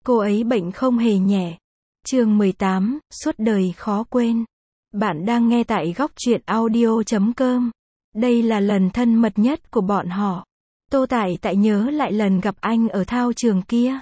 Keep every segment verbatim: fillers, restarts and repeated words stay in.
cô ấy bệnh không hề nhẹ. Chương mười tám, suốt đời khó quên. Bạn đang nghe tại góc truyện audio chấm com. Đây là lần thân mật nhất của bọn họ. Tô Tải Tại nhớ lại lần gặp anh ở thao trường kia.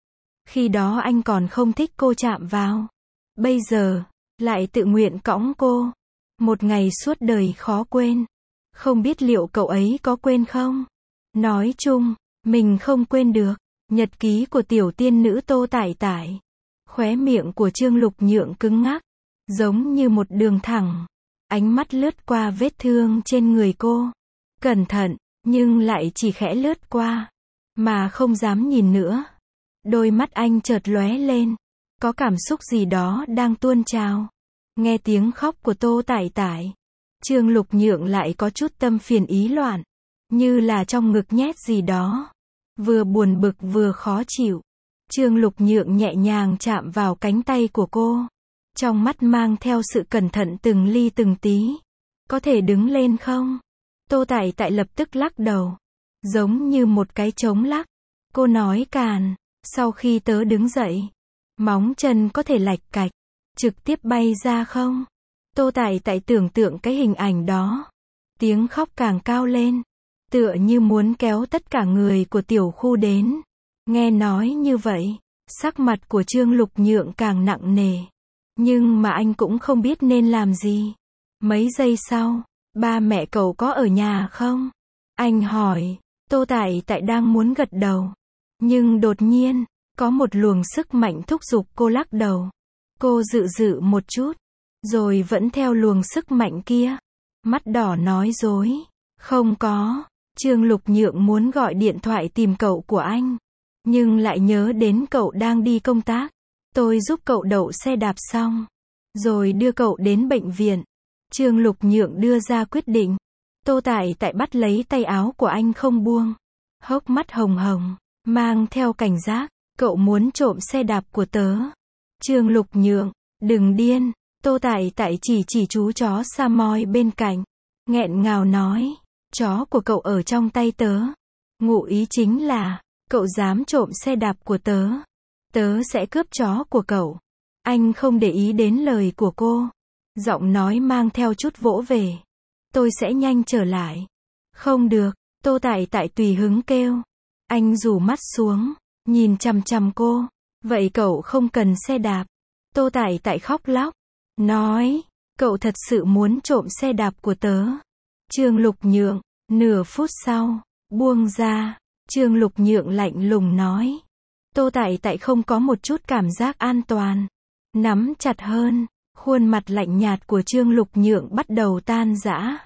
Khi đó anh còn không thích cô chạm vào. Bây giờ, lại tự nguyện cõng cô. Một ngày suốt đời khó quên. Không biết liệu cậu ấy có quên không? Nói chung, mình không quên được. Nhật ký của tiểu tiên nữ Tô Tải Tải. Khóe miệng của Trương Lục Nhượng cứng ngắc, giống như một đường thẳng. Ánh mắt lướt qua vết thương trên người cô. Cẩn thận, nhưng lại chỉ khẽ lướt qua, mà không dám nhìn nữa. Đôi mắt anh chợt lóe lên, có cảm xúc gì đó đang tuôn trào. Nghe tiếng khóc của Tô Tải Tải, Trương Lục Nhượng lại có chút tâm phiền ý loạn, như là trong ngực nhét gì đó, vừa buồn bực vừa khó chịu. Trương Lục Nhượng nhẹ nhàng chạm vào cánh tay của cô, trong mắt mang theo sự cẩn thận từng ly từng tí. Có thể đứng lên không? Tô Tải Tại lập tức lắc đầu, giống như một cái trống lắc. Cô nói càn, sau khi tớ đứng dậy, móng chân có thể lạch cạch, trực tiếp bay ra không? Tô Tải Tại tưởng tượng cái hình ảnh đó, tiếng khóc càng cao lên, tựa như muốn kéo tất cả người của tiểu khu đến. Nghe nói như vậy, sắc mặt của Trương Lục Nhượng càng nặng nề. Nhưng mà anh cũng không biết nên làm gì. Mấy giây sau, ba mẹ cậu có ở nhà không? Anh hỏi. Tô Tải Tại đang muốn gật đầu, nhưng đột nhiên, có một luồng sức mạnh thúc giục cô lắc đầu. Cô dự dự một chút, rồi vẫn theo luồng sức mạnh kia. Mắt đỏ nói dối. Không có. Trương Lục Nhượng muốn gọi điện thoại tìm cậu của anh, nhưng lại nhớ đến cậu đang đi công tác. Tôi giúp cậu đậu xe đạp xong, rồi đưa cậu đến bệnh viện. Trương Lục Nhượng đưa ra quyết định. Tô Tải Tại bắt lấy tay áo của anh không buông, hốc mắt hồng hồng, mang theo cảnh giác. Cậu muốn trộm xe đạp của tớ. Trương Lục Nhượng, đừng điên. Tô Tải Tại chỉ chỉ chú chó Samoy bên cạnh, nghẹn ngào nói, chó của cậu ở trong tay tớ. Ngụ ý chính là, cậu dám trộm xe đạp của tớ, tớ sẽ cướp chó của cậu. Anh không để ý đến lời của cô, giọng nói mang theo chút vỗ về. Tôi sẽ nhanh trở lại. Không được. Tô Tải Tại tùy hứng kêu. Anh rủ mắt xuống, nhìn chằm chằm cô. Vậy cậu không cần xe đạp. Tô Tải Tại khóc lóc, nói, cậu thật sự muốn trộm xe đạp của tớ. Trương Lục Nhượng, nửa phút sau, buông ra. Trương Lục Nhượng lạnh lùng nói. Tô Tải Tại không có một chút cảm giác an toàn. Nắm chặt hơn, khuôn mặt lạnh nhạt của Trương Lục Nhượng bắt đầu tan rã.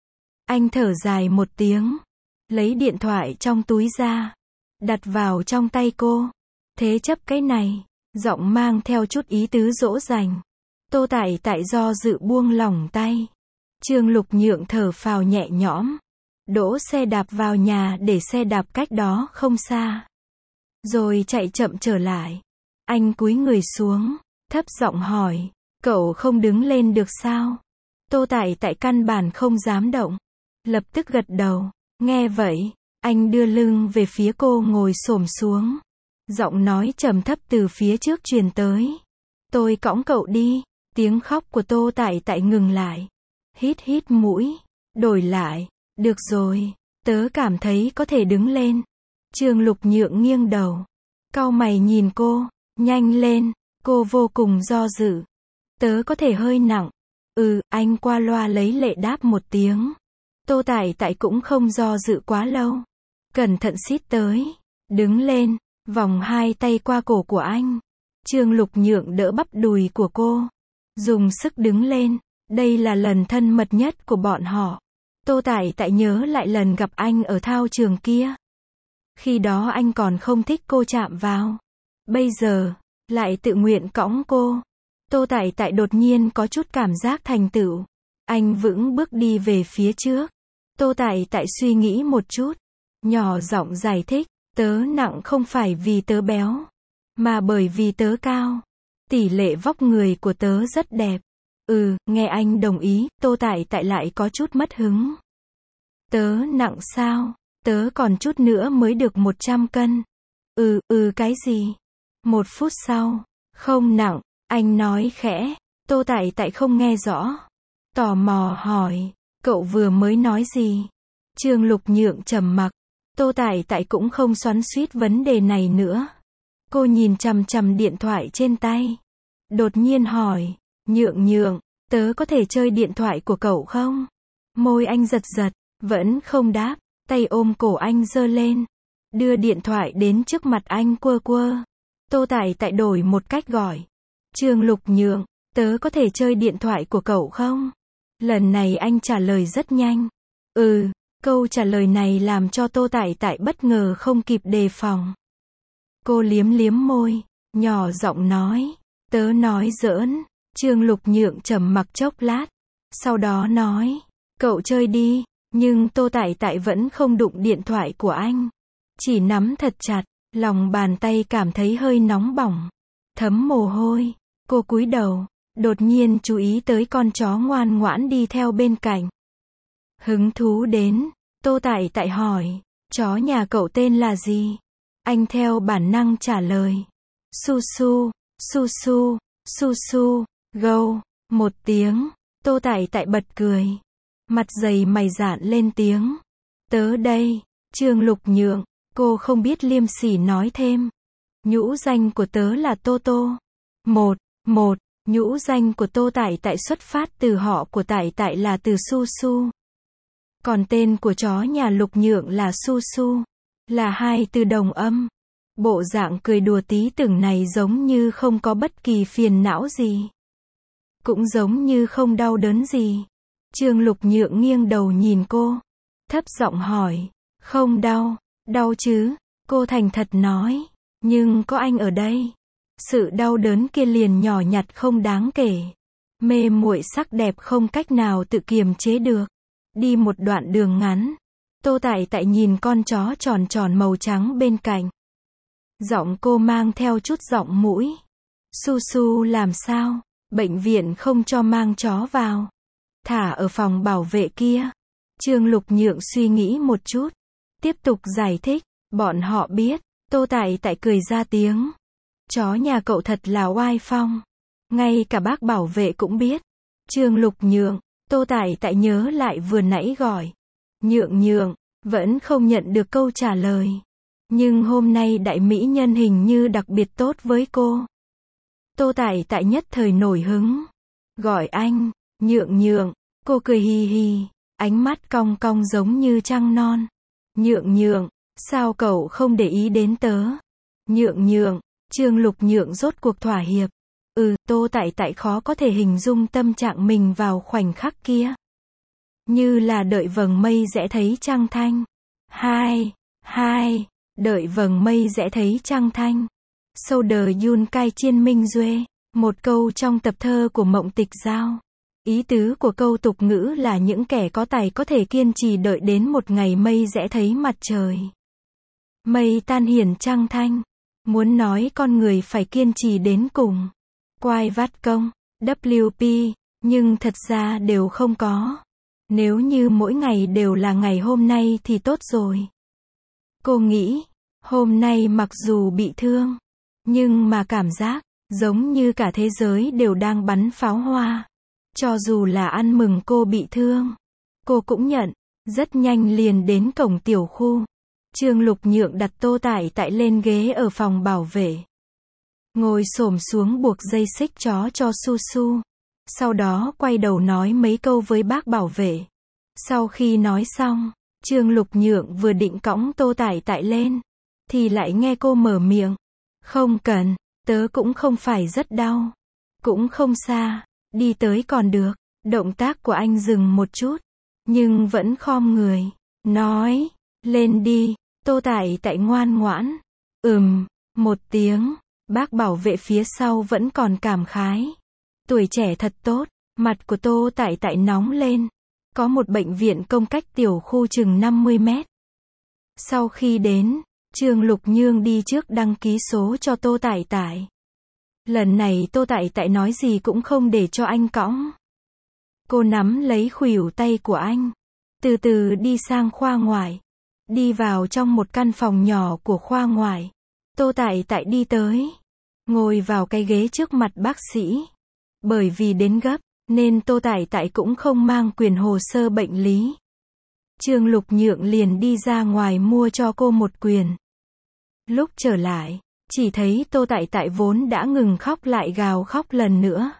Anh thở dài một tiếng, lấy điện thoại trong túi ra, đặt vào trong tay cô. Thế chấp cái này, giọng mang theo chút ý tứ dỗ dành. Tô Tải Tại do dự buông lỏng tay. Trương Lục Nhượng thở phào nhẹ nhõm, đỗ xe đạp vào nhà để xe đạp cách đó không xa, rồi chạy chậm trở lại. Anh cúi người xuống, thấp giọng hỏi, cậu không đứng lên được sao? Tô Tải Tại căn bản không dám động, lập tức gật đầu. Nghe vậy, anh đưa lưng về phía cô ngồi xổm xuống, giọng nói trầm thấp từ phía trước truyền tới. Tôi cõng cậu đi. Tiếng khóc của Tô Tải Tại ngừng lại. Hít hít mũi, đổi lại, được rồi, tớ cảm thấy có thể đứng lên. Trương Lục Nhượng nghiêng đầu, cau mày nhìn cô, nhanh lên. Cô vô cùng do dự. Tớ có thể hơi nặng. Ừ, anh qua loa lấy lệ đáp một tiếng. Tô Tải Tại cũng không do dự quá lâu, cẩn thận xít tới, đứng lên, vòng hai tay qua cổ của anh. Trương Lục Nhượng đỡ bắp đùi của cô, dùng sức đứng lên. Đây là lần thân mật nhất của bọn họ. Tô Tải Tại nhớ lại lần gặp anh ở thao trường kia. Khi đó anh còn không thích cô chạm vào. Bây giờ, lại tự nguyện cõng cô. Tô Tải Tại đột nhiên có chút cảm giác thành tựu. Anh vững bước đi về phía trước. Tô Tải Tại suy nghĩ một chút, nhỏ giọng giải thích, tớ nặng không phải vì tớ béo, mà bởi vì tớ cao. Tỷ lệ vóc người của tớ rất đẹp. Ừ, nghe anh đồng ý, Tô Tải Tại lại có chút mất hứng. Tớ nặng sao? Tớ còn chút nữa mới được một trăm cân. Ừ, ừ cái gì? Một phút sau, không nặng, anh nói khẽ. Tô Tại Tại không nghe rõ. Tò mò hỏi, cậu vừa mới nói gì? Trương Lục Nhượng trầm mặc. Tô Tại Tại cũng không xoắn xuýt vấn đề này nữa. Cô nhìn chằm chằm điện thoại trên tay. Đột nhiên hỏi, Nhượng Nhượng, tớ có thể chơi điện thoại của cậu không? Môi anh giật giật, vẫn không đáp, tay ôm cổ anh giơ lên. Đưa điện thoại đến trước mặt anh quơ quơ. Tô Tại Tại đổi một cách gọi. Trương Lục Nhượng, tớ có thể chơi điện thoại của cậu không? Lần này anh trả lời rất nhanh. Ừ, câu trả lời này làm cho Tô Tại Tại bất ngờ không kịp đề phòng. Cô liếm liếm môi, nhỏ giọng nói, tớ nói giỡn. Trương Lục Nhượng trầm mặc chốc lát. Sau đó nói, cậu chơi đi, nhưng Tô Tại Tại vẫn không đụng điện thoại của anh. Chỉ nắm thật chặt, lòng bàn tay cảm thấy hơi nóng bỏng, thấm mồ hôi. Cô cúi đầu, đột nhiên chú ý tới con chó ngoan ngoãn đi theo bên cạnh. Hứng thú đến, Tô Tại Tại hỏi, chó nhà cậu tên là gì? Anh theo bản năng trả lời, Su Su, Su Su, Su Su, gâu. Một tiếng, Tô Tại Tại bật cười. Mặt dày mày dạn lên tiếng. Tớ đây, Trương Lục Nhượng. Cô không biết liêm sỉ nói thêm. Nhũ danh của tớ là Tô Tô. Một, một, nhũ danh của Tô Tại Tại xuất phát từ họ của Tại Tại là từ Su Su. Còn tên của chó nhà Lục Nhượng là Su Su. Là hai từ đồng âm. Bộ dạng cười đùa tí tưởng này giống như không có bất kỳ phiền não gì. Cũng giống như không đau đớn gì. Trương Lục Nhượng nghiêng đầu nhìn cô. Thấp giọng hỏi. Không đau. Đau chứ. Cô thành thật nói. Nhưng có anh ở đây. Sự đau đớn kia liền nhỏ nhặt không đáng kể. Mê muội sắc đẹp không cách nào tự kiềm chế được. Đi một đoạn đường ngắn. Tô Tại Tại nhìn con chó tròn tròn màu trắng bên cạnh. Giọng cô mang theo chút giọng mũi. Su Su làm sao? Bệnh viện không cho mang chó vào. Thả ở phòng bảo vệ kia. Trương Lục Nhượng suy nghĩ một chút. Tiếp tục giải thích. Bọn họ biết. Tô Tại Tại cười ra tiếng. Chó nhà cậu thật là oai phong. Ngay cả bác bảo vệ cũng biết. Trương Lục Nhượng. Tô Tại Tại nhớ lại vừa nãy gọi. Nhượng Nhượng. Vẫn không nhận được câu trả lời. Nhưng hôm nay đại mỹ nhân hình như đặc biệt tốt với cô. Tô Tại Tại nhất thời nổi hứng. Gọi anh. Nhượng Nhượng. Cô cười hì hì. Ánh mắt cong cong giống như trăng non. Nhượng Nhượng. Sao cậu không để ý đến tớ? Nhượng Nhượng. Trương Lục Nhượng rốt cuộc thỏa hiệp. Ừ, Tô Tại Tại khó có thể hình dung tâm trạng mình vào khoảnh khắc kia. Như là đợi vầng mây rẽ thấy trăng thanh. Hai, hai, đợi vầng mây rẽ thấy trăng thanh. Sâu đờ yun cai chiên minh duê. Một câu trong tập thơ của Mộng Tịch Giao. Ý tứ của câu tục ngữ là những kẻ có tài có thể kiên trì đợi đến một ngày mây rẽ thấy mặt trời. Mây tan hiển trăng thanh. Muốn nói con người phải kiên trì đến cùng. Quai vát công, W P, nhưng thật ra đều không có. Nếu như mỗi ngày đều là ngày hôm nay thì tốt rồi. Cô nghĩ, hôm nay mặc dù bị thương, nhưng mà cảm giác, giống như cả thế giới đều đang bắn pháo hoa. Cho dù là ăn mừng cô bị thương, cô cũng nhận. Rất nhanh liền đến cổng tiểu khu. Trương Lục Nhượng đặt Tô Tại Tại lên ghế ở phòng bảo vệ. Ngồi xổm xuống buộc dây xích chó cho Su Su. Sau đó quay đầu nói mấy câu với bác bảo vệ. Sau khi nói xong, Trương Lục Nhượng vừa định cõng Tô Tại Tại lên, thì lại nghe cô mở miệng. Không cần, tớ cũng không phải rất đau. Cũng không xa, đi tới còn được. Động tác của anh dừng một chút, nhưng vẫn khom người. Nói, lên đi. Tô Tại Tại ngoan ngoãn. Ừm, một tiếng. Bác bảo vệ phía sau vẫn còn cảm khái. Tuổi trẻ thật tốt. Mặt của Tô Tại Tại nóng lên. Có một bệnh viện công cách tiểu khu chừng năm mươi mét. Sau khi đến, Trương Lục Nhương đi trước đăng ký số cho Tô Tại Tại. Lần này Tô Tại Tại nói gì cũng không để cho anh cõng. Cô nắm lấy khuỷu tay của anh. Từ từ đi sang khoa ngoại. Đi vào trong một căn phòng nhỏ của khoa ngoại. Tô Tại Tại đi tới. ngồi vào cái ghế trước mặt bác sĩ. Bởi vì đến gấp, nên Tô Tải Tại cũng không mang quyển hồ sơ bệnh lý. Trương Lục Nhượng liền đi ra ngoài mua cho cô một quyển. Lúc trở lại, chỉ thấy Tô Tải Tại vốn đã ngừng khóc lại gào khóc lần nữa.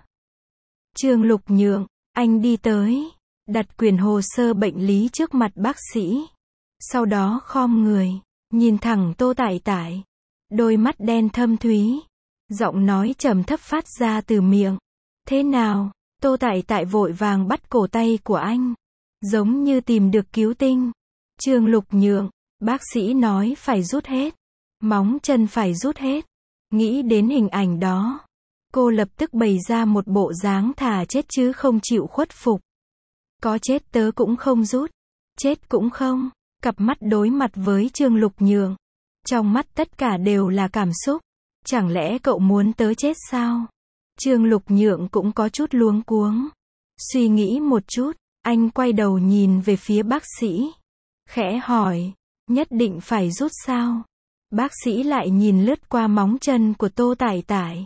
Trương Lục Nhượng, anh đi tới, đặt quyển hồ sơ bệnh lý trước mặt bác sĩ. Sau đó khom người, nhìn thẳng Tô Tải Tại. Đôi mắt đen thâm thúy. Giọng nói trầm thấp phát ra từ miệng. Thế nào? Tô Tải Tại vội vàng bắt cổ tay của anh. Giống như tìm được cứu tinh. Trương Lục Nhượng, bác sĩ nói phải rút hết. Móng chân phải rút hết. Nghĩ đến hình ảnh đó. Cô lập tức bày ra một bộ dáng thà chết chứ không chịu khuất phục. Có chết tớ cũng không rút. Chết cũng không. Cặp mắt đối mặt với Trương Lục Nhượng. Trong mắt tất cả đều là cảm xúc. Chẳng lẽ cậu muốn tớ chết sao? Trương Lục Nhượng cũng có chút luống cuống. Suy nghĩ một chút, anh quay đầu nhìn về phía bác sĩ. Khẽ hỏi, nhất định phải rút sao? Bác sĩ lại nhìn lướt qua móng chân của Tô Tải Tại.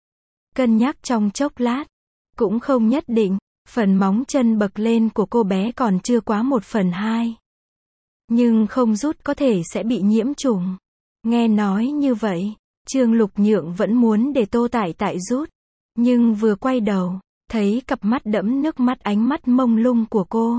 Cân nhắc trong chốc lát. Cũng không nhất định, phần móng chân bậc lên của cô bé còn chưa quá một phần hai. Nhưng không rút có thể sẽ bị nhiễm trùng. Nghe nói như vậy, Trương Lục Nhượng vẫn muốn để Tô Tải Tại rút. Nhưng vừa quay đầu, thấy cặp mắt đẫm nước mắt ánh mắt mông lung của cô.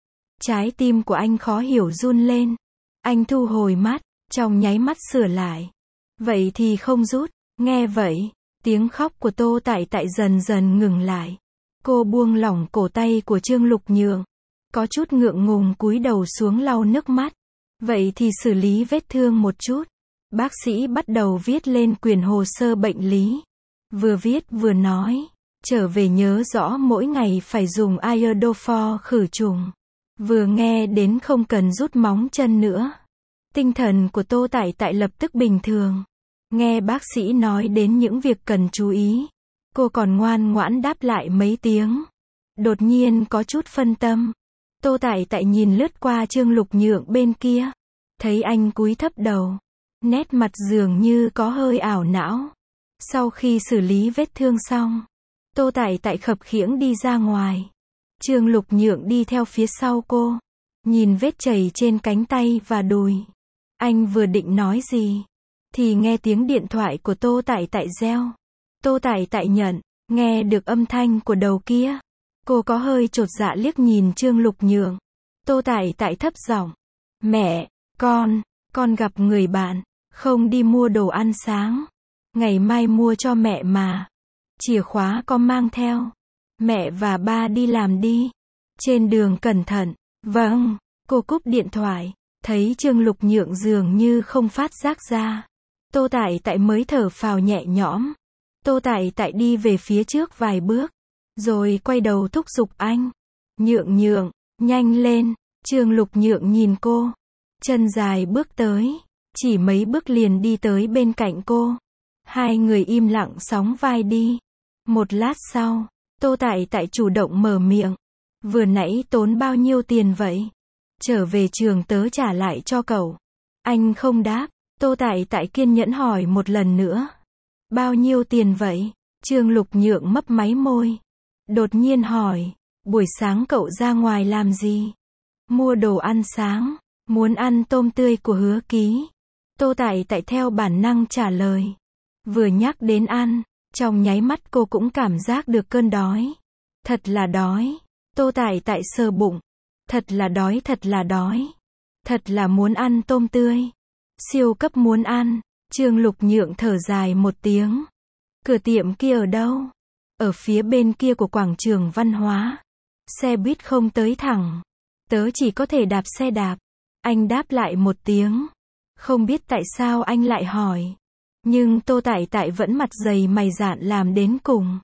Trái tim của anh khó hiểu run lên. Anh thu hồi mắt, trong nháy mắt sửa lại. Vậy thì không rút. Nghe vậy, tiếng khóc của Tô Tải Tại dần dần ngừng lại. Cô buông lỏng cổ tay của Trương Lục Nhượng. Có chút ngượng ngùng cúi đầu xuống lau nước mắt. Vậy thì xử lý vết thương một chút. Bác sĩ bắt đầu viết lên quyển hồ sơ bệnh lý. Vừa viết vừa nói. Trở về nhớ rõ mỗi ngày phải dùng iodofor khử trùng. Vừa nghe đến không cần rút móng chân nữa. Tinh thần của Tô Tải Tại lập tức bình thường. Nghe bác sĩ nói đến những việc cần chú ý. Cô còn ngoan ngoãn đáp lại mấy tiếng. Đột nhiên có chút phân tâm. Tô Tải Tại nhìn lướt qua Trương Lục Nhượng bên kia. Thấy anh cúi thấp đầu. Nét mặt dường như có hơi ảo não. Sau khi xử lý vết thương xong, Tô Tải Tại khập khiễng đi ra ngoài. Trương Lục Nhượng đi theo phía sau cô. Nhìn vết chảy trên cánh tay và đùi. Anh vừa định nói gì, thì nghe tiếng điện thoại của Tô Tải Tại reo. Tô Tải Tại nhận, nghe được âm thanh của đầu kia. Cô có hơi chột dạ liếc nhìn Trương Lục Nhượng. Tô Tải Tại thấp giọng. Mẹ, con, con gặp người bạn, không đi mua đồ ăn sáng. Ngày mai mua cho mẹ mà. Chìa khóa con mang theo. Mẹ và ba đi làm đi. Trên đường cẩn thận. Vâng, cô cúp điện thoại. Thấy Trương Lục Nhượng dường như không phát giác ra. Tô Tải Tại mới thở phào nhẹ nhõm. Tô Tải Tại đi về phía trước vài bước. Rồi quay đầu thúc giục anh. Nhượng Nhượng, nhanh lên. Trương Lục Nhượng nhìn cô. Chân dài bước tới. Chỉ mấy bước liền đi tới bên cạnh cô. Hai người im lặng sóng vai đi. Một lát sau, Tô Tải Tại chủ động mở miệng. Vừa nãy tốn bao nhiêu tiền vậy? Trở về trường tớ trả lại cho cậu. Anh không đáp. Tô Tải Tại kiên nhẫn hỏi một lần nữa. Bao nhiêu tiền vậy? Trương Lục Nhượng mấp máy môi. Đột nhiên hỏi. Buổi sáng cậu ra ngoài làm gì? Mua đồ ăn sáng. Muốn ăn tôm tươi của Hứa Ký. Tô Tải Tại theo bản năng trả lời. Vừa nhắc đến ăn, trong nháy mắt cô cũng cảm giác được cơn đói. Thật là đói. Tô Tải Tại sờ bụng. Thật là đói, thật là đói. Thật là muốn ăn tôm tươi. Siêu cấp muốn ăn. Trương Lục Nhượng thở dài một tiếng. Cửa tiệm kia ở đâu? Ở phía bên kia của quảng trường văn hóa. Xe buýt không tới thẳng. Tớ chỉ có thể đạp xe đạp. Anh đáp lại một tiếng. Không biết tại sao anh lại hỏi. Nhưng Tô Tải Tại vẫn mặt dày mày dạn làm đến cùng.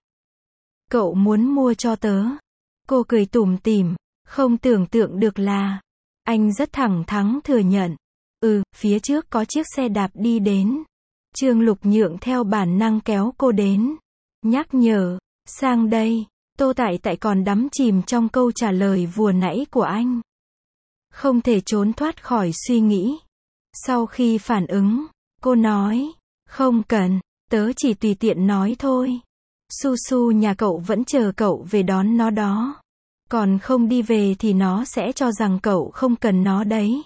Cậu muốn mua cho tớ. Cô cười tủm tỉm. Không tưởng tượng được là. Anh rất thẳng thắn thừa nhận. Ừ, phía trước có chiếc xe đạp đi đến. Trương Lục Nhượng theo bản năng kéo cô đến. Nhắc nhở. Sang đây. Tô Tải Tại còn đắm chìm trong câu trả lời vừa nãy của anh. Không thể trốn thoát khỏi suy nghĩ. Sau khi phản ứng, cô nói. Không cần. tớ chỉ tùy tiện nói thôi. Su Su nhà cậu vẫn chờ cậu về đón nó đó. Còn không đi về thì nó sẽ cho rằng cậu không cần nó đấy.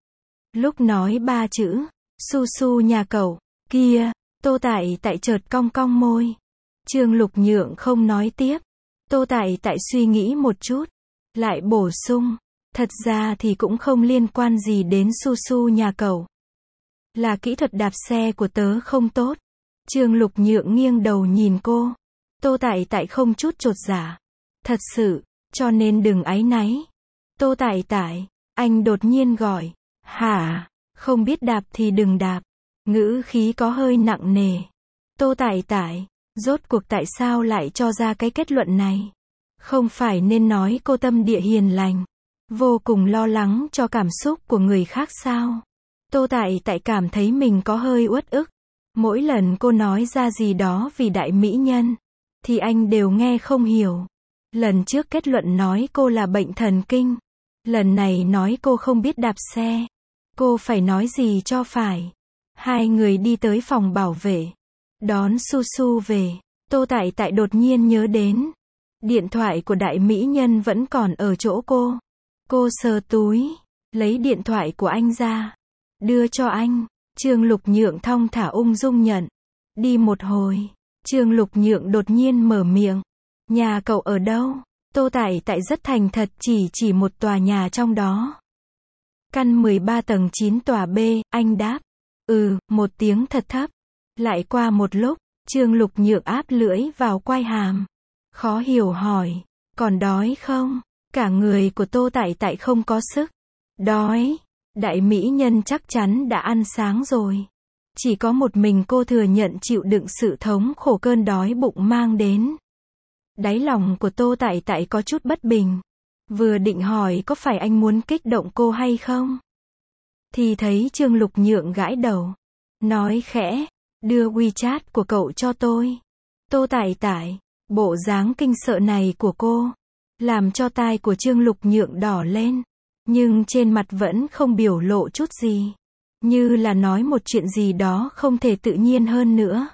Lúc nói ba chữ, Su Su nhà cậu, kia, Tô Tại Tại chợt cong cong môi. Trương Lục Nhượng không nói tiếp. Tô Tại Tại suy nghĩ một chút, lại bổ sung, thật ra thì cũng không liên quan gì đến Su Su nhà cậu. Là kỹ thuật đạp xe của tớ không tốt. Trương Lục Nhượng nghiêng đầu nhìn cô. Tô Tại Tại không chút chột dạ. Thật sự, cho nên đừng áy náy. Tô Tại Tại, anh đột nhiên gọi. Hả, không biết đạp thì đừng đạp. Ngữ khí có hơi nặng nề. Tô Tại Tại, rốt cuộc tại sao lại cho ra cái kết luận này? Không phải nên nói cô tâm địa hiền lành, vô cùng lo lắng cho cảm xúc của người khác sao? Tô Tại Tại cảm thấy mình có hơi uất ức. Mỗi lần cô nói ra gì đó vì đại mỹ nhân, thì anh đều nghe không hiểu. Lần trước kết luận nói cô là bệnh thần kinh. Lần này nói cô không biết đạp xe. Cô phải nói gì cho phải? Hai người đi tới phòng bảo vệ. Đón Su Su về. Tô Tại Tại đột nhiên nhớ đến. Điện thoại của đại mỹ nhân vẫn còn ở chỗ cô. Cô sờ túi. Lấy điện thoại của anh ra. Đưa cho anh. Trương Lục Nhượng thong thả ung dung nhận. Đi một hồi. Trương Lục Nhượng đột nhiên mở miệng. Nhà cậu ở đâu? Tô Tại Tại rất thành thật chỉ chỉ một tòa nhà trong đó. Căn mười ba tầng chín tòa B, anh đáp. Ừ, một tiếng thật thấp. Lại qua một lúc, Trương Lục Nhượng áp lưỡi vào quai hàm. Khó hiểu hỏi, còn đói không? Cả người của Tô Tại Tại không có sức. Đói. Đại mỹ nhân chắc chắn đã ăn sáng rồi. Chỉ có một mình cô thừa nhận chịu đựng sự thống khổ cơn đói bụng mang đến. Đáy lòng của Tô Tại Tại có chút bất bình. Vừa định hỏi có phải anh muốn kích động cô hay không? Thì thấy Trương Lục Nhượng gãi đầu. Nói khẽ, đưa WeChat của cậu cho tôi. Tô Tại Tại, bộ dáng kinh sợ này của cô, làm cho tai của Trương Lục Nhượng đỏ lên. Nhưng trên mặt vẫn không biểu lộ chút gì. Như là nói một chuyện gì đó không thể tự nhiên hơn nữa.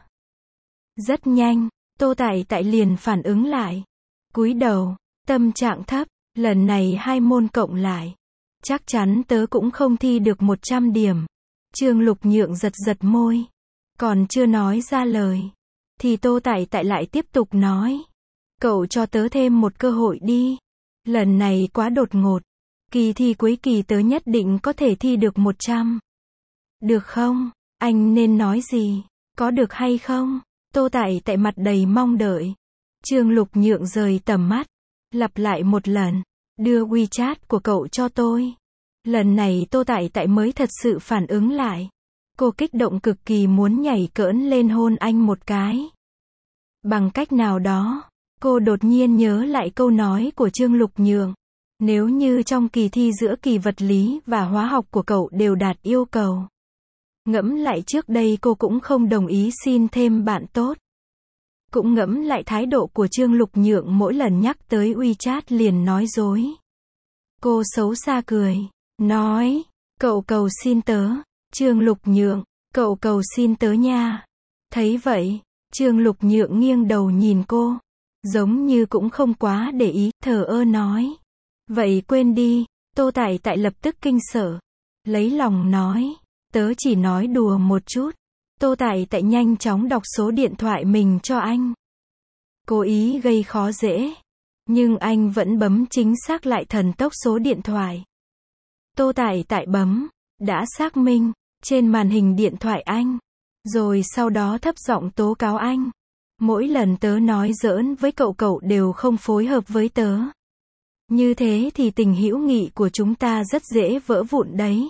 Rất nhanh, Tô Tại Tại liền phản ứng lại. Cúi đầu, tâm trạng thấp, lần này hai môn cộng lại. Chắc chắn tớ cũng không thi được một trăm điểm. Trương Lục Nhượng giật giật môi. Còn chưa nói ra lời. Thì Tô Tại Tại lại tiếp tục nói. Cậu cho tớ thêm một cơ hội đi. Lần này quá đột ngột. Kỳ thi cuối kỳ tớ nhất định có thể thi được một trăm. Được không? Anh nên nói gì? Có được hay không? Tô Tại Tại mặt đầy mong đợi. Trương Lục Nhượng rời tầm mắt. Lặp lại một lần. Đưa WeChat của cậu cho tôi. Lần này Tô Tại Tại mới thật sự phản ứng lại. Cô kích động cực kỳ muốn nhảy cỡn lên hôn anh một cái. Bằng cách nào đó, cô đột nhiên nhớ lại câu nói của Trương Lục Nhượng. Nếu như trong kỳ thi giữa kỳ vật lý và hóa học của cậu đều đạt yêu cầu. Ngẫm lại trước đây cô cũng không đồng ý xin thêm bạn tốt. Cũng ngẫm lại thái độ của Trương Lục Nhượng mỗi lần nhắc tới WeChat liền nói dối. Cô xấu xa cười, nói, cậu cầu xin tớ. Trương Lục Nhượng, cậu cầu xin tớ nha. Thấy vậy, Trương Lục Nhượng nghiêng đầu nhìn cô. Giống như cũng không quá để ý, thờ ơ nói. Vậy quên đi. Tô Tại Tại lập tức kinh sợ. Lấy lòng nói, tớ chỉ nói đùa một chút. Tô Tại Tại nhanh chóng đọc số điện thoại mình cho anh. Cố ý gây khó dễ. Nhưng anh vẫn bấm chính xác lại thần tốc số điện thoại. Tô Tại Tại bấm. Đã xác minh. Trên màn hình điện thoại anh. Rồi sau đó thấp giọng tố cáo anh. Mỗi lần tớ nói giỡn với cậu cậu đều không phối hợp với tớ. Như thế thì tình hữu nghị của chúng ta rất dễ vỡ vụn đấy.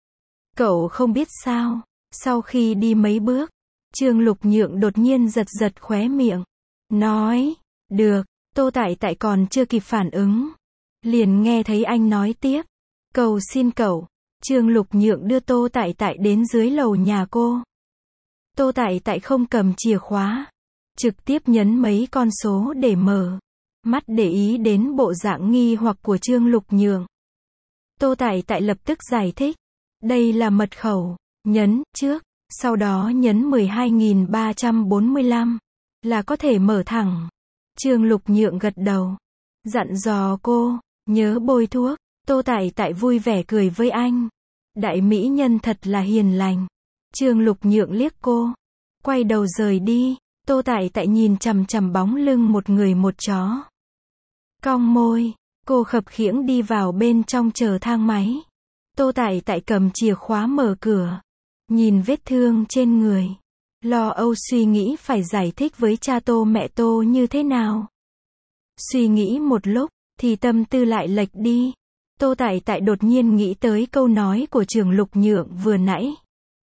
Cậu không biết sao. Sau khi đi mấy bước, Trương Lục Nhượng đột nhiên giật giật khóe miệng. Nói, được. Tô Tại Tại còn chưa kịp phản ứng. Liền nghe thấy anh nói tiếp. Cầu xin cậu. Trương Lục Nhượng đưa Tô Tại Tại đến dưới lầu nhà cô. Tô Tại Tại không cầm chìa khóa. Trực tiếp nhấn mấy con số để mở. Mắt để ý đến bộ dạng nghi hoặc của Trương Lục Nhượng. Tô Tại Tại lập tức giải thích. Đây là mật khẩu. Nhấn trước. Sau đó nhấn mười hai nghìn ba trăm bốn mươi lăm, là có thể mở thẳng. Trương Lục Nhượng gật đầu, dặn dò cô, nhớ bôi thuốc. Tô Tại Tại vui vẻ cười với anh. Đại mỹ nhân thật là hiền lành. Trương Lục Nhượng liếc cô, quay đầu rời đi. Tô Tại Tại nhìn chằm chằm bóng lưng một người một chó. Cong môi, cô khập khiễng đi vào bên trong chờ thang máy. Tô Tại Tại cầm chìa khóa mở cửa, nhìn vết thương trên người, lo âu suy nghĩ phải giải thích với cha Tô mẹ Tô như thế nào. Suy nghĩ một lúc, thì tâm tư lại lệch đi. Tô Tại Tại đột nhiên nghĩ tới câu nói của Trương Lục Nhượng vừa nãy.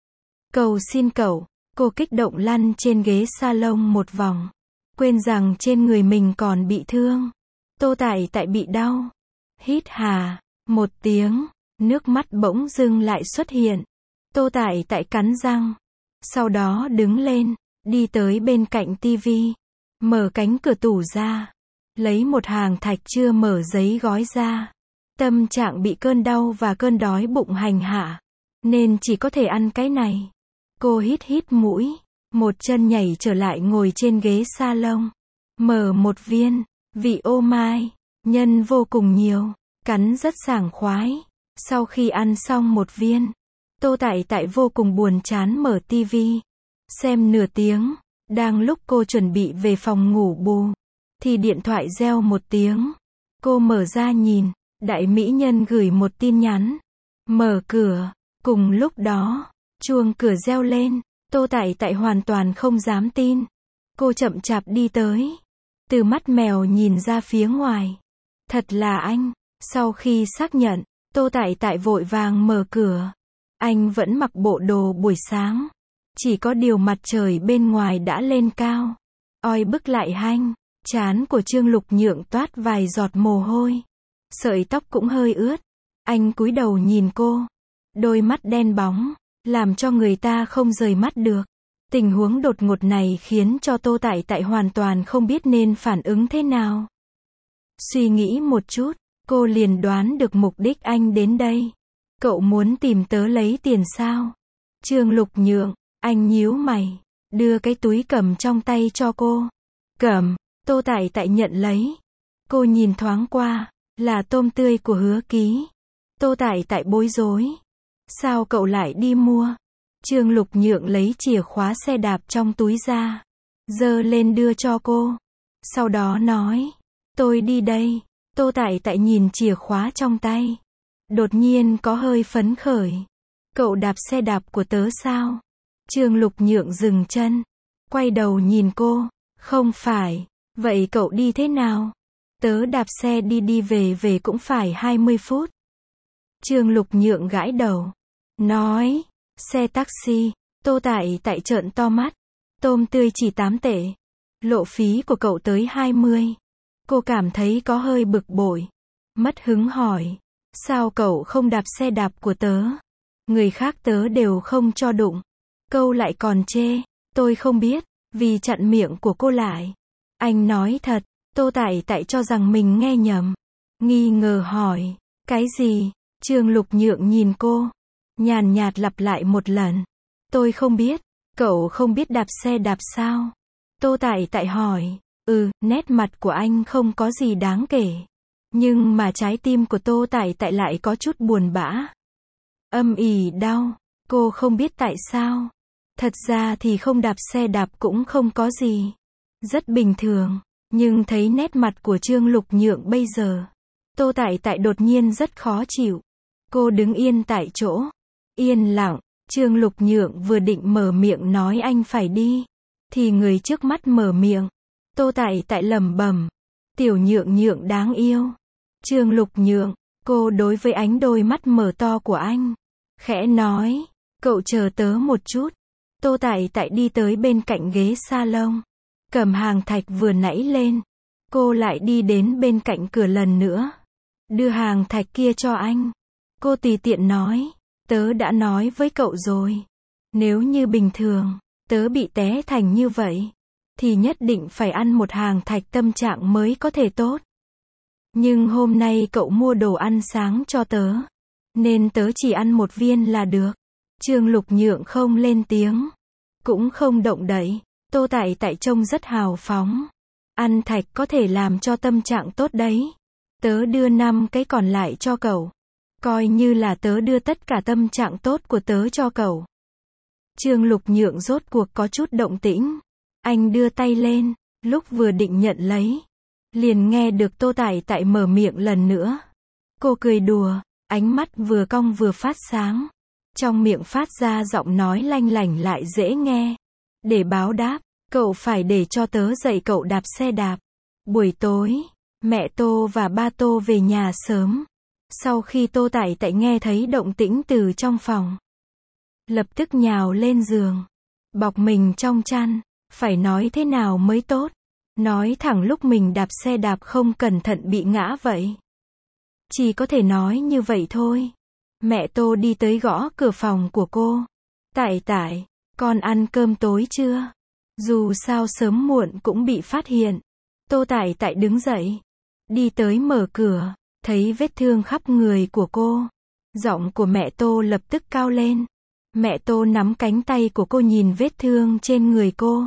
Cầu xin cậu, cô kích động lăn trên ghế salon một vòng, quên rằng trên người mình còn bị thương. Tô Tại Tại bị đau. Hít hà, một tiếng, nước mắt bỗng dưng lại xuất hiện. Tô Tại Tại cắn răng, sau đó đứng lên, đi tới bên cạnh tivi, mở cánh cửa tủ ra, lấy một hàng thạch chưa mở giấy gói ra. Tâm trạng bị cơn đau và cơn đói bụng hành hạ, nên chỉ có thể ăn cái này. Cô hít hít mũi, một chân nhảy trở lại ngồi trên ghế salon, mở một viên, vị ô mai, nhân vô cùng nhiều, cắn rất sảng khoái. Sau khi ăn xong một viên, Tô Tại Tại vô cùng buồn chán mở tivi, xem nửa tiếng. Đang lúc cô chuẩn bị về phòng ngủ bù, thì điện thoại reo một tiếng. Cô mở ra nhìn, đại mỹ nhân gửi một tin nhắn. Mở cửa, cùng lúc đó, chuông cửa reo lên. Tô Tại Tại hoàn toàn không dám tin. Cô chậm chạp đi tới, từ mắt mèo nhìn ra phía ngoài. Thật là anh. Sau khi xác nhận, Tô Tại Tại vội vàng mở cửa. Anh vẫn mặc bộ đồ buổi sáng, chỉ có điều mặt trời bên ngoài đã lên cao, oi bức lại hanh. Trán của Trương Lục Nhượng toát vài giọt mồ hôi, sợi tóc cũng hơi ướt. Anh cúi đầu nhìn cô, đôi mắt đen bóng, làm cho người ta không rời mắt được. Tình huống đột ngột này khiến cho Tô Tại Tại hoàn toàn không biết nên phản ứng thế nào. Suy nghĩ một chút, cô liền đoán được mục đích anh đến đây. Cậu muốn tìm tớ lấy tiền sao? Trương Lục Nhượng, anh nhíu mày, đưa cái túi cầm trong tay cho cô. Cầm. Tô Tại Tại nhận lấy. Cô nhìn thoáng qua, là tôm tươi của Hứa Ký. Tô Tại Tại bối rối. Sao cậu lại đi mua? Trương Lục Nhượng lấy chìa khóa xe đạp trong túi ra, giơ lên đưa cho cô. Sau đó nói, tôi đi đây. Tô Tại Tại nhìn chìa khóa trong tay, đột nhiên có hơi phấn khởi. Cậu đạp xe đạp của tớ sao? Trương Lục Nhượng dừng chân, quay đầu nhìn cô. Không phải. Vậy cậu đi thế nào? Tớ đạp xe đi đi về về cũng phải hai mươi phút. Trương Lục Nhượng gãi đầu, nói, xe taxi. Tô Tại Tại trợn to mắt. Tôm tươi chỉ tám tệ, lộ phí của cậu tới hai mươi. Cô cảm thấy có hơi bực bội, mất hứng hỏi, sao cậu không đạp xe đạp của tớ? Người khác tớ đều không cho đụng. Câu lại còn chê, tôi không biết, vì chặn miệng của cô lại. Anh nói thật. Tô Tại Tại cho rằng mình nghe nhầm, nghi ngờ hỏi, cái gì? Trương Lục Nhượng nhìn cô, nhàn nhạt lặp lại một lần, tôi không biết. Cậu không biết đạp xe đạp sao? Tô Tại Tại hỏi. Ừ, nét mặt của anh không có gì đáng kể, nhưng mà trái tim của Tô Tại Tại lại có chút buồn bã, âm ỉ đau. Cô không biết tại sao. Thật ra thì không đạp xe đạp cũng không có gì, rất bình thường. Nhưng thấy nét mặt của Trương Lục Nhượng bây giờ, Tô Tại Tại đột nhiên rất khó chịu. Cô đứng yên tại chỗ, yên lặng. Trương Lục Nhượng vừa định mở miệng nói anh phải đi, thì người trước mắt mở miệng. Tô Tại Tại lẩm bẩm, tiểu Nhượng Nhượng đáng yêu. Trương Lục Nhượng, cô đối với ánh đôi mắt mở to của anh, khẽ nói, cậu chờ tớ một chút. Tô Tại Tại đi tới bên cạnh ghế salon, cầm hàng thạch vừa nãy lên. Cô lại đi đến bên cạnh cửa lần nữa, đưa hàng thạch kia cho anh. Cô tùy tiện nói, tớ đã nói với cậu rồi, nếu như bình thường, tớ bị té thành như vậy, thì nhất định phải ăn một hàng thạch tâm trạng mới có thể tốt. Nhưng hôm nay cậu mua đồ ăn sáng cho tớ, nên tớ chỉ ăn một viên là được. Trương Lục Nhượng không lên tiếng, cũng không động đậy. Tô Tại Tại trông rất hào phóng. Ăn thạch có thể làm cho tâm trạng tốt đấy. Tớ đưa năm cái còn lại cho cậu. Coi như là tớ đưa tất cả tâm trạng tốt của tớ cho cậu. Trương Lục Nhượng rốt cuộc có chút động tĩnh. Anh đưa tay lên, lúc vừa định nhận lấy, liền nghe được Tô Tại Tại mở miệng lần nữa. Cô cười đùa, ánh mắt vừa cong vừa phát sáng. Trong miệng phát ra giọng nói lanh lảnh lại dễ nghe. Để báo đáp, cậu phải để cho tớ dạy cậu đạp xe đạp. Buổi tối, mẹ Tô và ba Tô về nhà sớm. Sau khi Tô Tại Tại nghe thấy động tĩnh từ trong phòng, lập tức nhào lên giường, bọc mình trong chăn. Phải nói thế nào mới tốt? Nói thẳng lúc mình đạp xe đạp không cẩn thận bị ngã vậy. Chỉ có thể nói như vậy thôi. Mẹ Tô đi tới gõ cửa phòng của cô. Tại Tại, con ăn cơm tối chưa? Dù sao sớm muộn cũng bị phát hiện. Tô Tại Tại đứng dậy, đi tới mở cửa, thấy vết thương khắp người của cô. Giọng của mẹ Tô lập tức cao lên. Mẹ Tô nắm cánh tay của cô nhìn vết thương trên người cô.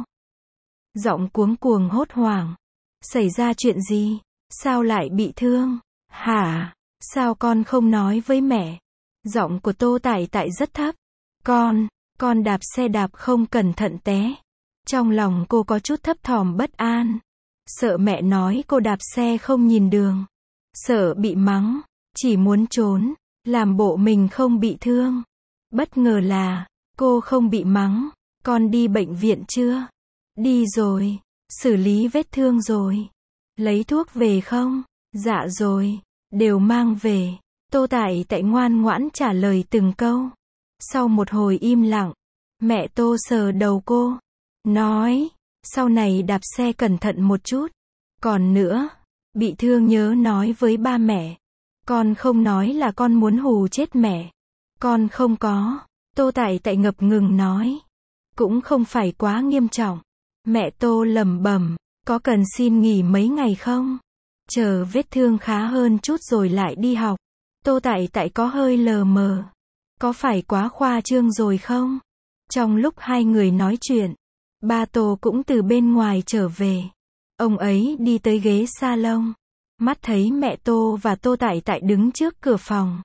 Giọng cuống cuồng hốt hoảng. Xảy ra chuyện gì? Sao lại bị thương? Hả? Sao con không nói với mẹ? Giọng của Tô Tại Tại rất thấp. Con, con đạp xe đạp không cẩn thận té. Trong lòng cô có chút thấp thỏm bất an. Sợ mẹ nói cô đạp xe không nhìn đường. Sợ bị mắng. Chỉ muốn trốn, làm bộ mình không bị thương. Bất ngờ là, cô không bị mắng. Con đi bệnh viện chưa? Đi rồi. Xử lý vết thương rồi. Lấy thuốc về không? Dạ rồi. Đều mang về. Tô Tại Tại ngoan ngoãn trả lời từng câu. Sau một hồi im lặng, mẹ Tô sờ đầu cô, nói, sau này đạp xe cẩn thận một chút. Còn nữa, bị thương nhớ nói với ba mẹ. Con không nói là con muốn hù chết mẹ. Con không có. Tô Tại Tại ngập ngừng nói. Cũng không phải quá nghiêm trọng. Mẹ Tô lẩm bẩm, có cần xin nghỉ mấy ngày không? Chờ vết thương khá hơn chút rồi lại đi học. Tô Tại Tại có hơi lờ mờ. Có phải quá khoa trương rồi không? Trong lúc hai người nói chuyện, ba Tô cũng từ bên ngoài trở về. Ông ấy đi tới ghế salon. Mắt thấy mẹ Tô và Tô Tại Tại đứng trước cửa phòng.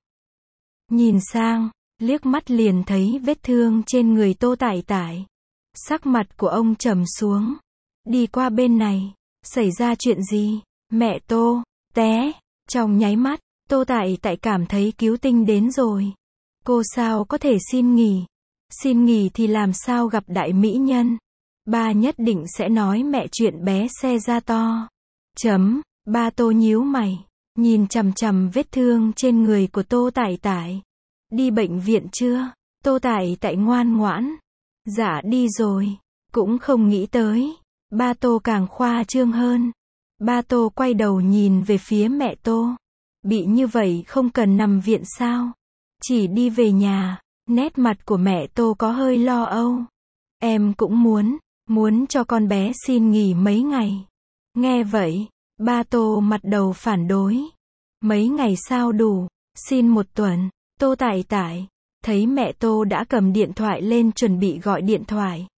Nhìn sang, liếc mắt liền thấy vết thương trên người Tô Tại Tại. Sắc mặt của ông trầm xuống. Đi qua bên này. Xảy ra chuyện gì? Mẹ Tô, té. Trong nháy mắt, Tô Tại Tại cảm thấy cứu tinh đến rồi. Cô sao có thể xin nghỉ? Xin nghỉ thì làm sao gặp đại mỹ nhân? Ba nhất định sẽ nói mẹ chuyện bé xe ra to. Chấm, ba Tô nhíu mày, nhìn chằm chằm vết thương trên người của Tô Tại Tại. Đi bệnh viện chưa? Tô Tại Tại ngoan ngoãn. Dạ đi rồi. Cũng không nghĩ tới. Ba Tô càng khoa trương hơn. Ba Tô quay đầu nhìn về phía mẹ Tô. Bị như vậy không cần nằm viện sao? Chỉ đi về nhà. Nét mặt của mẹ Tô có hơi lo âu. Em cũng muốn, muốn cho con bé xin nghỉ mấy ngày. Nghe vậy, ba Tô mặt đầu phản đối. Mấy ngày sao đủ? Xin một tuần. Tô Tại Tại thấy mẹ Tô đã cầm điện thoại lên chuẩn bị gọi điện thoại.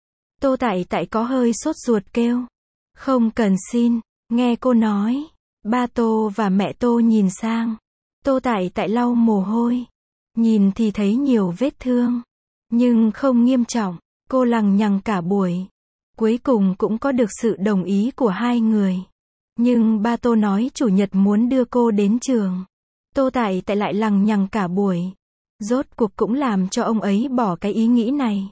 Tô Tại Tại có hơi sốt ruột kêu. Không cần xin. Nghe cô nói. Ba Tô và mẹ Tô nhìn sang. Tô Tại Tại lau mồ hôi. Nhìn thì thấy nhiều vết thương. Nhưng không nghiêm trọng. Cô lằng nhằng cả buổi. Cuối cùng cũng có được sự đồng ý của hai người. Nhưng ba Tô nói chủ nhật muốn đưa cô đến trường. Tô Tại Tại lại lằng nhằng cả buổi. Rốt cuộc cũng làm cho ông ấy bỏ cái ý nghĩ này.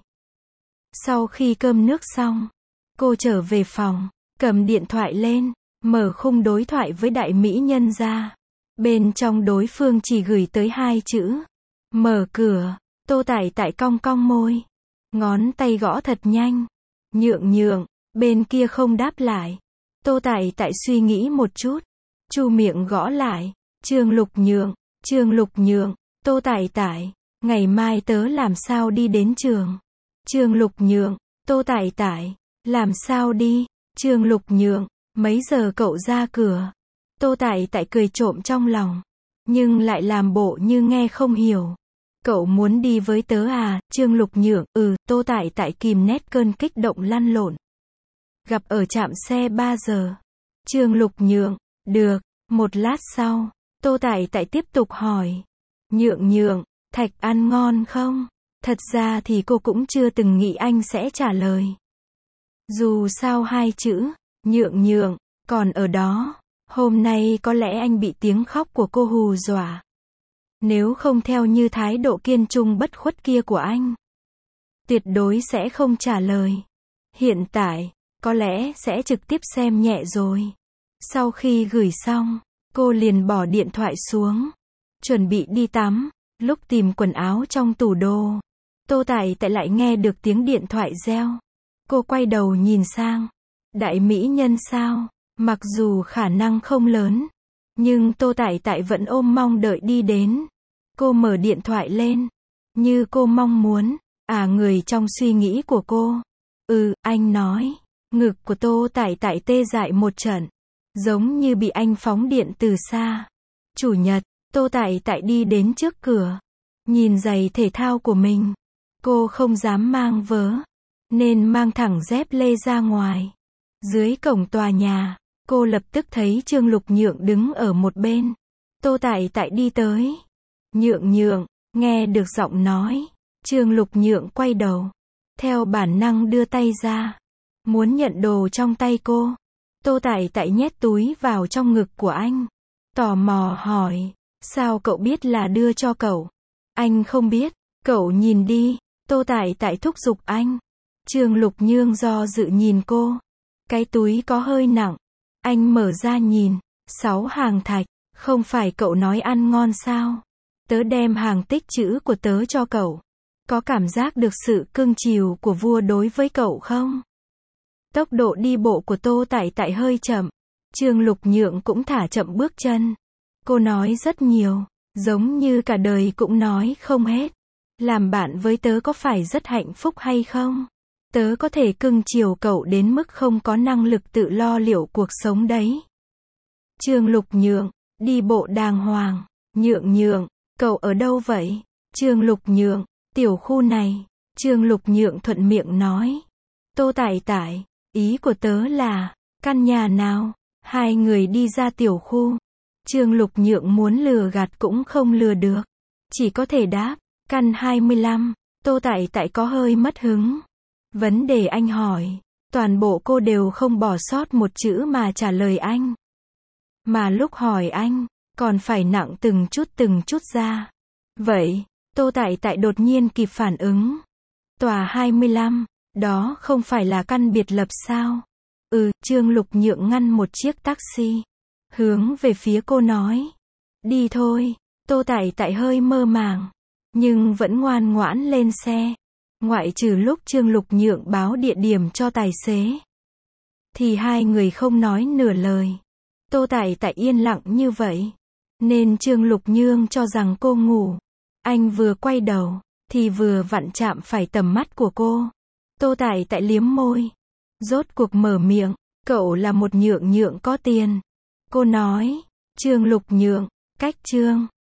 Sau khi cơm nước xong, cô trở về phòng, cầm điện thoại lên, mở khung đối thoại với đại mỹ nhân ra. Bên trong đối phương chỉ gửi tới hai chữ. Mở cửa. Tô Tại Tại cong cong môi. Ngón tay gõ thật nhanh. Nhượng nhượng. Bên kia không đáp lại. Tô Tại Tại suy nghĩ một chút. Chu miệng gõ lại. Trương Lục Nhượng. Trương Lục Nhượng. Tô Tại Tại. Ngày mai tớ làm sao đi đến trường? Trương Lục Nhượng. Tô Tại Tại. Làm sao đi? Trương Lục Nhượng. Mấy giờ cậu ra cửa? Tô Tại Tại cười trộm trong lòng. Nhưng lại làm bộ như nghe không hiểu. Cậu muốn đi với tớ à? Trương Lục Nhượng, ừ, Tô Tại Tại kìm nét cơn kích động lăn lộn. Gặp ở trạm xe ba giờ. Trương Lục Nhượng, được. Một lát sau, Tô Tại Tại tiếp tục hỏi. Nhượng Nhượng, thạch ăn ngon không? Thật ra thì cô cũng chưa từng nghĩ anh sẽ trả lời. Dù sao hai chữ, Nhượng Nhượng, còn ở đó. Hôm nay có lẽ anh bị tiếng khóc của cô hù dọa. Nếu không theo như thái độ kiên trung bất khuất kia của anh, tuyệt đối sẽ không trả lời. Hiện tại, có lẽ sẽ trực tiếp xem nhẹ rồi. Sau khi gửi xong, cô liền bỏ điện thoại xuống, chuẩn bị đi tắm. Lúc tìm quần áo trong tủ đồ, Tô Tại Tại lại nghe được tiếng điện thoại reo. Cô quay đầu nhìn sang. Đại mỹ nhân sao? Mặc dù khả năng không lớn, nhưng Tô Tại Tại vẫn ôm mong đợi đi đến. Cô mở điện thoại lên. Như cô mong muốn. À, người trong suy nghĩ của cô. Ừ, anh nói. Ngực của Tô Tại Tại tê dại một trận. Giống như bị anh phóng điện từ xa. Chủ nhật, Tô Tại Tại đi đến trước cửa. Nhìn giày thể thao của mình. Cô không dám mang vớ, nên mang thẳng dép lê ra ngoài. Dưới cổng tòa nhà, cô lập tức thấy Trương Lục Nhượng đứng ở một bên. Tô Tại Tại đi tới. Nhượng Nhượng, nghe được giọng nói. Trương Lục Nhượng quay đầu. Theo bản năng đưa tay ra. Muốn nhận đồ trong tay cô. Tô Tại Tại nhét túi vào trong ngực của anh. Tò mò hỏi. Sao cậu biết là đưa cho cậu? Anh không biết. Cậu nhìn đi. Tô Tại Tại thúc giục anh. Trương Lục Nhượng do dự nhìn cô. Cái túi có hơi nặng. Anh mở ra nhìn. Sáu hàng thạch. Không phải cậu nói ăn ngon sao? Tớ đem hàng tích trữ của tớ cho cậu. Có cảm giác được sự cưng chiều của vua đối với cậu không? Tốc độ đi bộ của Tô Tại Tại hơi chậm. Trương Lục Nhượng cũng thả chậm bước chân. Cô nói rất nhiều. Giống như cả đời cũng nói không hết. Làm bạn với tớ có phải rất hạnh phúc hay không? Tớ có thể cưng chiều cậu đến mức không có năng lực tự lo liệu cuộc sống đấy. Trương Lục Nhượng, đi bộ đàng hoàng. Nhượng Nhượng, cậu ở đâu vậy? Trương Lục Nhượng, tiểu khu này. Trương Lục Nhượng thuận miệng nói. Tô Tại Tại, ý của tớ là, căn nhà nào? Hai người đi ra tiểu khu. Trương Lục Nhượng muốn lừa gạt cũng không lừa được. Chỉ có thể đáp, căn hai mươi lăm. Tô Tại Tại có hơi mất hứng. Vấn đề anh hỏi, toàn bộ cô đều không bỏ sót một chữ mà trả lời anh. Mà lúc hỏi anh, còn phải nặng từng chút từng chút ra. Vậy, Tô Tại Tại đột nhiên kịp phản ứng. Tòa hai mươi lăm, đó không phải là căn biệt lập sao? Ừ, Trương Lục Nhượng ngăn một chiếc taxi. Hướng về phía cô nói. Đi thôi. Tô Tại Tại hơi mơ màng. Nhưng vẫn ngoan ngoãn lên xe. Ngoại trừ lúc Trương Lục Nhượng báo địa điểm cho tài xế. Thì hai người không nói nửa lời. Tô Tại Tại yên lặng như vậy. Nên Trương Lục Nhượng cho rằng cô ngủ. Anh vừa quay đầu, thì vừa vặn chạm phải tầm mắt của cô. Tô Tại Tại liếm môi. Rốt cuộc mở miệng. Cậu là một Nhượng Nhượng có tiền. Cô nói. Trương Lục Nhượng, cách Trương